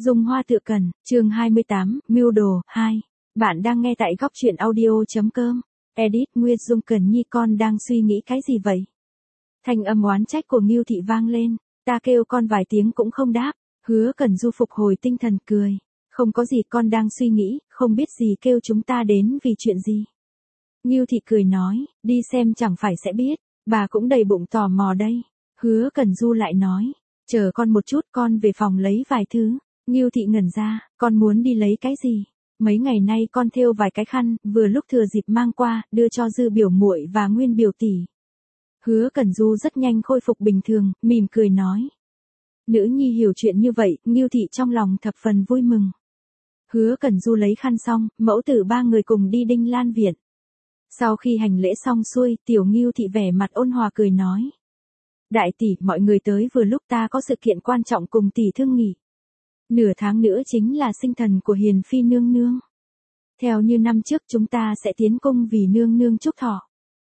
Dung Hoa Tựa Cần, chương 28, Mưu Đồ, 2. Bạn đang nghe tại góc truyện audio.com. Edit Nguyệt Dung Cần Nhi, con đang suy nghĩ cái gì vậy? Thanh âm oán trách của Ngưu Thị vang lên, ta kêu con vài tiếng cũng không đáp. Hứa Cần Du phục hồi tinh thần cười. Không có gì, con đang suy nghĩ, không biết gì kêu chúng ta đến vì chuyện gì. Ngưu Thị cười nói, đi xem chẳng phải sẽ biết, bà cũng đầy bụng tò mò đây. Hứa Cần Du lại nói, chờ con một chút, con về phòng lấy vài thứ. Ngưu Thị ngẩn ra, con muốn đi lấy cái gì? Mấy ngày nay con thêu vài cái khăn, vừa lúc thừa dịp mang qua, đưa cho Dư biểu muội và Nguyên biểu tỷ. Hứa Cần Du rất nhanh khôi phục bình thường, mỉm cười nói. Nữ nhi hiểu chuyện như vậy, Ngưu Thị trong lòng thập phần vui mừng. Hứa Cần Du lấy khăn xong, mẫu tử ba người cùng đi Đinh Lan viện. Sau khi hành lễ xong xuôi, tiểu Ngưu Thị vẻ mặt ôn hòa cười nói. Đại tỷ, mọi người tới vừa lúc, ta có sự kiện quan trọng cùng tỷ thương nghị. Nửa tháng nữa chính là sinh thần của Hiền Phi nương nương. Theo như năm trước chúng ta sẽ tiến cung vì nương nương chúc thọ.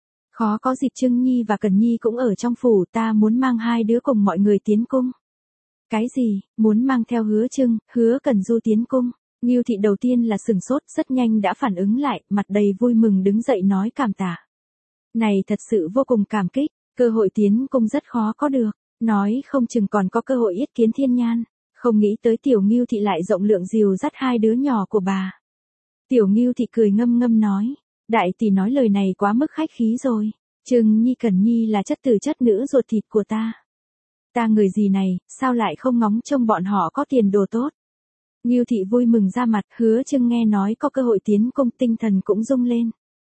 Khó có dịp Trưng Nhi và Cần Nhi cũng ở trong phủ, ta muốn mang hai đứa cùng mọi người tiến cung. Cái gì, muốn mang theo Hứa Trưng, Hứa Cần Du tiến cung? Ngưu Thị đầu tiên là sừng sốt, rất nhanh đã phản ứng lại, mặt đầy vui mừng đứng dậy nói cảm tạ. Này thật sự vô cùng cảm kích, cơ hội tiến cung rất khó có được, nói không chừng còn có cơ hội yết kiến thiên nhan. Không nghĩ tới tiểu Ngưu Thị lại rộng lượng dìu dắt hai đứa nhỏ của bà. Tiểu Ngưu Thị cười ngâm ngâm nói, đại tỷ nói lời này quá mức khách khí rồi. Trưng Nhi Cần Nhi là chất tử chất nữ ruột thịt của ta. Ta người gì này, sao lại không ngóng trông bọn họ có tiền đồ tốt. Ngưu Thị vui mừng ra mặt, Hứa Trưng nghe nói có cơ hội tiến cung, tinh thần cũng rung lên.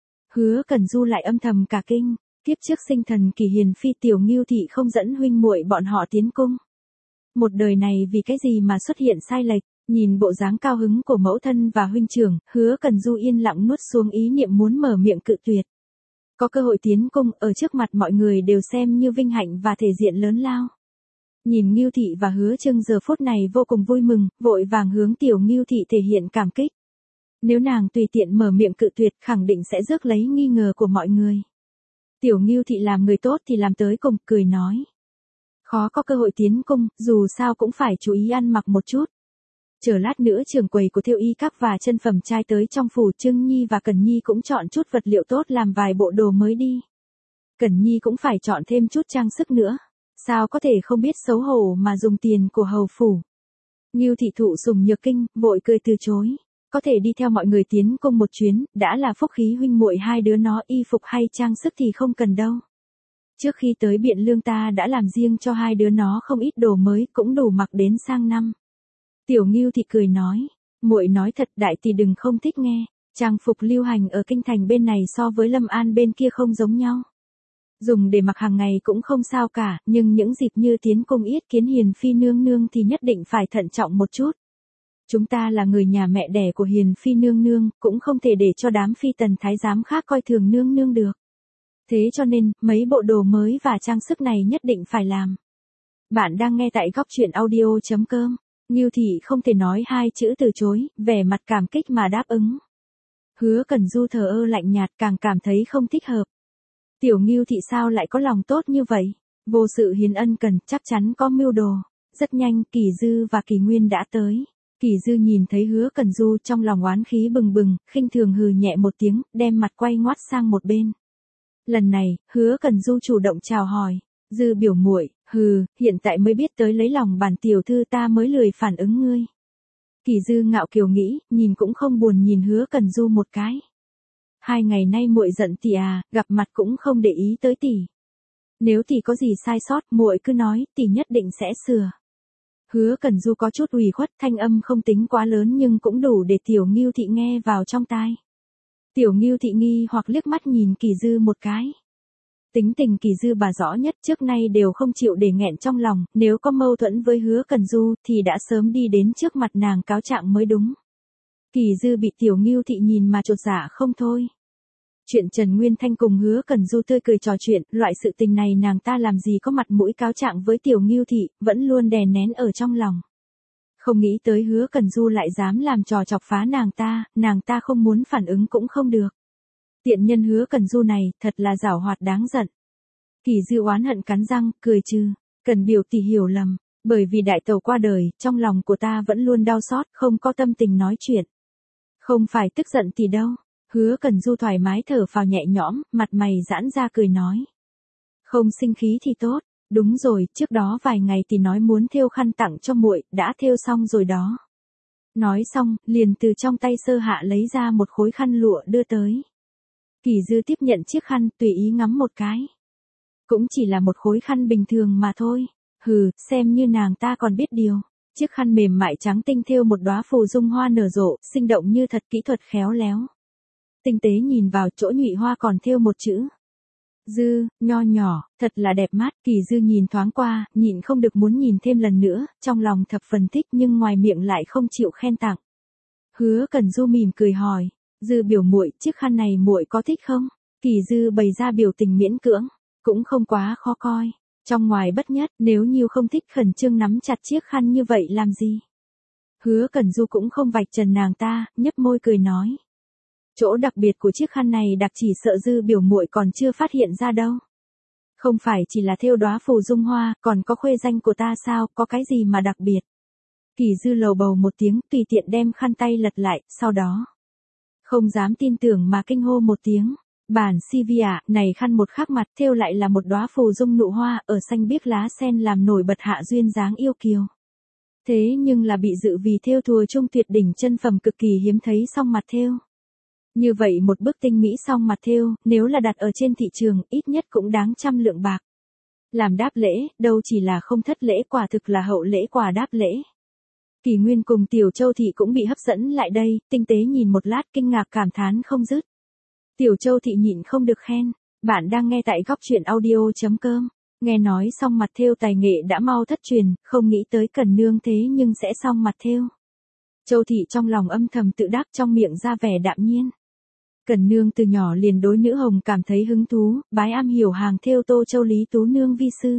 Hứa Cần Du lại âm thầm cả kinh, tiếp trước sinh thần kỳ Hiền Phi tiểu Ngưu Thị không dẫn huynh muội bọn họ tiến cung. Một đời này vì cái gì mà xuất hiện sai lệch, nhìn bộ dáng cao hứng của mẫu thân và huynh trưởng, Hứa Cần Du yên lặng nuốt xuống ý niệm muốn mở miệng cự tuyệt. Có cơ hội tiến cung, ở trước mặt mọi người đều xem như vinh hạnh và thể diện lớn lao. Nhìn Ngưu Thị và Hứa Trưng giờ phút này vô cùng vui mừng, vội vàng hướng tiểu Ngưu Thị thể hiện cảm kích. Nếu nàng tùy tiện mở miệng cự tuyệt, khẳng định sẽ rước lấy nghi ngờ của mọi người. Tiểu Ngưu Thị làm người tốt thì làm tới cùng, cười nói. Khó có cơ hội tiến cung, dù sao cũng phải chú ý ăn mặc một chút. Chờ lát nữa trưởng quầy của Thêu Y Các và chân phẩm trai tới trong phủ, Trưng Nhi và Cần Nhi cũng chọn chút vật liệu tốt làm vài bộ đồ mới đi. Cần Nhi cũng phải chọn thêm chút trang sức nữa. Sao có thể không biết xấu hổ mà dùng tiền của hầu phủ. Ngưu Thị thụ sủng nhược kinh, vội cười từ chối. Có thể đi theo mọi người tiến cung một chuyến, đã là phúc khí huynh muội hai đứa nó, y phục hay trang sức thì không cần đâu. Trước khi tới Biện Lương ta đã làm riêng cho hai đứa nó không ít đồ mới, cũng đủ mặc đến sang năm. Tiểu Ngưu Thị cười nói, muội nói thật, đại tỷ đừng không thích nghe, trang phục lưu hành ở kinh thành bên này so với Lâm An bên kia không giống nhau. Dùng để mặc hàng ngày cũng không sao cả, nhưng những dịp như tiến cung yết kiến Hiền Phi nương nương thì nhất định phải thận trọng một chút. Chúng ta là người nhà mẹ đẻ của Hiền Phi nương nương, cũng không thể để cho đám phi tần thái giám khác coi thường nương nương được. Thế cho nên, mấy bộ đồ mới và trang sức này nhất định phải làm. Bạn đang nghe tại góc truyện audio.com. Ngưu Thị không thể nói hai chữ từ chối, vẻ mặt cảm kích mà đáp ứng. Hứa Cần Du thờ ơ lạnh nhạt, càng cảm thấy không thích hợp. Tiểu Ngưu Thị sao lại có lòng tốt như vậy? Vô sự hiến ân cần, chắc chắn có mưu đồ. Rất nhanh, Kỳ Dư và Kỳ Nguyên đã tới. Kỳ Dư nhìn thấy Hứa Cần Du trong lòng oán khí bừng bừng, khinh thường hừ nhẹ một tiếng, đem mặt quay ngoắt sang một bên. Lần này, Hứa Cần Du chủ động chào hỏi. Dư biểu muội, hiện tại mới biết tới lấy lòng bản tiểu thư, ta mới lười phản ứng ngươi. Kỳ Dư ngạo kiều nghĩ, nhìn cũng không buồn nhìn Hứa Cần Du một cái. 2 ngày nay muội giận tỷ à, gặp mặt cũng không để ý tới tỷ. Nếu tỷ có gì sai sót, muội cứ nói, tỷ nhất định sẽ sửa. Hứa Cần Du có chút ủy khuất, thanh âm không tính quá lớn nhưng cũng đủ để tiểu Ngưu Thị nghe vào trong tai. Tiểu Ngưu Thị nghi hoặc liếc mắt nhìn Kỳ Dư một cái. Tính tình Kỳ Dư bà rõ nhất, trước nay đều không chịu để nghẹn trong lòng, nếu có mâu thuẫn với Hứa Cần Du thì đã sớm đi đến trước mặt nàng cáo trạng mới đúng. Kỳ Dư bị tiểu Ngưu Thị nhìn mà chột dạ không thôi. Chuyện Trần Nguyên Thanh cùng Hứa Cần Du tươi cười trò chuyện, loại sự tình này nàng ta làm gì có mặt mũi cáo trạng với tiểu Ngưu Thị, vẫn luôn đè nén ở trong lòng. Không nghĩ tới Hứa Cần Du lại dám làm trò chọc phá nàng ta không muốn phản ứng cũng không được. Tiện nhân Hứa Cần Du này, thật là giảo hoạt đáng giận. Kỳ Dư oán hận cắn răng, cười trừ, Cần biểu tỷ hiểu lầm, Bởi vì đại tẩu qua đời, trong lòng của ta vẫn luôn đau xót, không có tâm tình nói chuyện. Không phải tức giận thì đâu. Hứa Cần Du thoải mái thở phào nhẹ nhõm, mặt mày giãn ra cười nói. Không sinh khí thì tốt. Đúng rồi, trước đó vài ngày thì nói muốn thêu khăn tặng cho muội, đã thêu xong rồi đó. Nói xong, liền từ trong tay Sơ Hạ lấy ra một khối khăn lụa đưa tới. Kỳ Dư tiếp nhận chiếc khăn, tùy ý ngắm một cái. Cũng chỉ là một khối khăn bình thường mà thôi. Hừ, xem như nàng ta còn biết điều. Chiếc khăn mềm mại trắng tinh thêu một đóa phù dung hoa nở rộ, sinh động như thật, kỹ thuật khéo léo. Tinh tế nhìn vào chỗ nhụy hoa còn thêu một chữ. Dư, nho nhỏ, thật là đẹp mắt. Kỳ Dư nhìn thoáng qua, nhịn không được muốn nhìn thêm lần nữa, trong lòng thập phần thích nhưng ngoài miệng lại không chịu khen tặng. Hứa Cần Du mỉm cười hỏi, Dư biểu muội, chiếc khăn này muội có thích không? Kỳ Dư bày ra biểu tình miễn cưỡng, cũng không quá khó coi. Trong ngoài bất nhất, nếu như không thích khẩn trương nắm chặt chiếc khăn như vậy làm gì? Hứa Cần Du cũng không vạch trần nàng ta, nhấp môi cười nói. Chỗ đặc biệt của chiếc khăn này đặc chỉ sợ Dư biểu muội còn chưa phát hiện ra đâu. Không phải chỉ là thêu đóa phù dung hoa, còn có khuê danh của ta sao, có cái gì mà đặc biệt? Kỳ Dư lầu bầu một tiếng, tùy tiện đem khăn tay lật lại, sau đó. Không dám tin tưởng mà kinh hô một tiếng. Bản Sivia, này khăn một khắc mặt thêu lại là một đóa phù dung nụ hoa ở xanh biếc lá sen làm nổi bật hạ duyên dáng yêu kiều. Thế nhưng là bị dự vì thêu thùa trung tuyệt đỉnh chân phẩm cực kỳ hiếm thấy song mặt thêu. Như vậy một bức tinh mỹ song mặt thêu, nếu là đặt ở trên thị trường, ít nhất cũng đáng trăm lượng bạc. Làm đáp lễ, đâu chỉ là không thất lễ, quả thực là hậu lễ quà đáp lễ. Kỳ Nguyên cùng Tiểu Châu Thị cũng bị hấp dẫn lại đây, tinh tế nhìn một lát kinh ngạc cảm thán không dứt. Tiểu Châu Thị nhịn không được khen, bạn đang nghe tại góc truyện audio.com. Nghe nói song mặt thêu tài nghệ đã mau thất truyền, không nghĩ tới Cần Nương thế nhưng sẽ song mặt thêu. Châu Thị trong lòng âm thầm tự đắc, trong miệng ra vẻ đạm nhiên. Cần Nương từ nhỏ liền đối nữ hồng cảm thấy hứng thú, bái am hiểu hàng thêu Tô Châu Lý Tú Nương vi sư.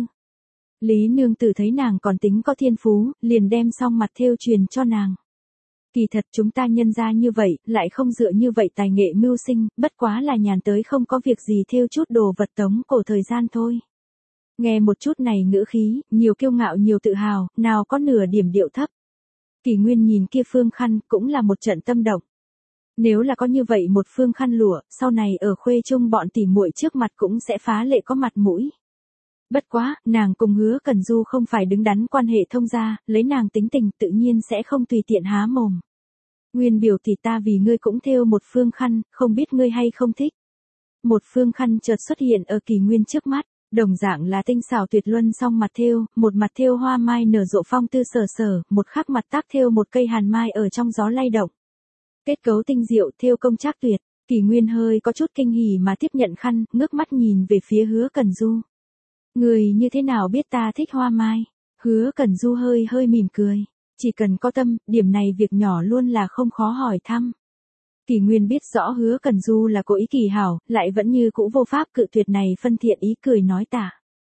Lý Nương Tử thấy nàng còn tính có thiên phú, liền đem song mặt thêu truyền cho nàng. Kỳ thật chúng ta nhân ra như vậy, lại không dựa như vậy tài nghệ mưu sinh, bất quá là nhàn tới không có việc gì thêu chút đồ vật tống cổ thời gian thôi. Nghe một chút này ngữ khí, nhiều kiêu ngạo nhiều tự hào, nào có nửa điểm điệu thấp. Kỳ Nguyên nhìn kia phương khăn, cũng là một trận tâm động. Nếu là có như vậy một phương khăn lụa, sau này ở khuê trung bọn tỉ muội trước mặt cũng sẽ phá lệ có mặt mũi. Bất quá, nàng cùng Hứa Cần Du không phải đứng đắn quan hệ thông gia, lấy nàng tính tình tự nhiên sẽ không tùy tiện há mồm. Nguyên biểu thì ta vì ngươi cũng thêu một phương khăn, không biết ngươi hay không thích. Một phương khăn chợt xuất hiện ở Kỳ Nguyên trước mắt, đồng dạng là tinh xảo tuyệt luân song mặt thêu, một mặt thêu hoa mai nở rộ phong tư sở sở, một khắc mặt tác thêu một cây hàn mai ở trong gió lay động. Kết cấu tinh diệu thêu công trác tuyệt, Kỳ Nguyên hơi có chút kinh hỉ mà tiếp nhận khăn, ngước mắt nhìn về phía Hứa Cần Du. Người như thế nào biết ta thích hoa mai? Hứa Cần Du hơi mỉm cười. Chỉ cần có tâm, điểm này việc nhỏ luôn là không khó hỏi thăm. Kỳ Nguyên biết rõ Hứa Cần Du là cố ý kỳ hảo, lại vẫn như cũ vô pháp cự tuyệt này phân thiện ý cười nói tả.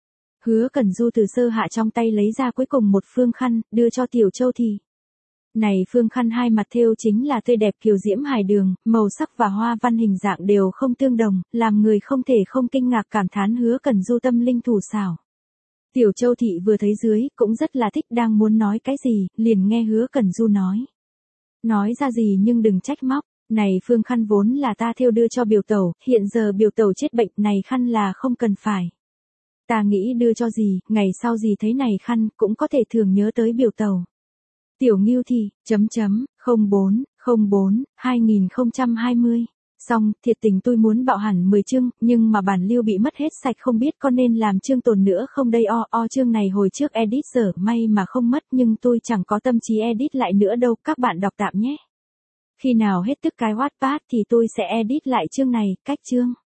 Hứa Cần Du từ Sơ Hạ trong tay lấy ra cuối cùng một phương khăn, đưa cho Tiểu Châu Thị. Này phương khăn hai mặt thêu chính là tươi đẹp kiều diễm hài đường, màu sắc và hoa văn hình dạng đều không tương đồng, làm người không thể không kinh ngạc cảm thán Hứa Cần Du tâm linh thủ xảo. Tiểu Châu Thị vừa thấy dưới, cũng rất là thích, đang muốn nói cái gì, liền nghe Hứa Cần Du nói. Nói ra gì nhưng đừng trách móc, này phương khăn vốn là ta thêu đưa cho biểu tẩu, hiện giờ biểu tẩu chết bệnh, này khăn là không cần phải. Ta nghĩ đưa cho gì, ngày sau gì thấy này khăn, cũng có thể thường nhớ tới biểu tẩu. Tiểu Ngưu Thị, 04/04/2020. Xong, thiệt tình tôi muốn bạo hẳn 10 chương, nhưng mà bản lưu bị mất hết sạch không biết có nên làm chương tồn nữa không đây chương này hồi trước edit dở may mà không mất nhưng tôi chẳng có tâm trí edit lại nữa đâu, các bạn đọc tạm nhé. Khi nào hết tức cái Wattpad thì tôi sẽ edit lại chương này, cách chương.